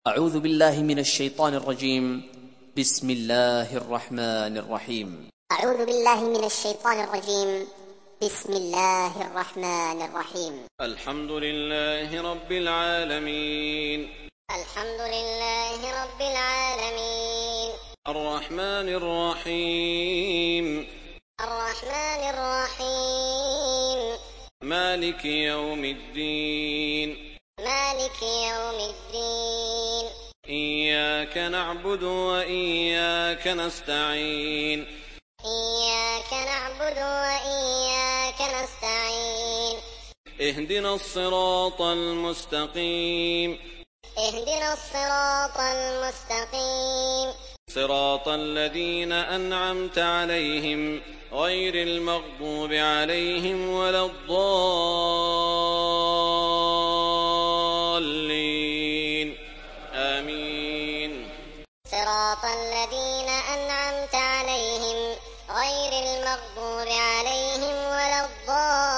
أعوذ بالله من الشيطان الرجيم. بسم الله الرحمن الرحيم. أعوذ بالله من الشيطان الرجيم. بسم الله الرحمن الرحيم. الحمد لله رب العالمين. الحمد لله رب العالمين. الرحمن الرحيم. الرحمن الرحيم. مالك يوم الدين. مالك يوم الدين. إياك نعبد وإياك نستعين. إياك نعبد وإياك نستعين. اهدنا الصراط المستقيم. اهدنا الصراط المستقيم. صراط الذين أنعمت عليهم غير المغضوب عليهم ولا الضالين. آمين. صراط الذين أنعمت عليهم غير المغضوب عليهم ولا الضالين.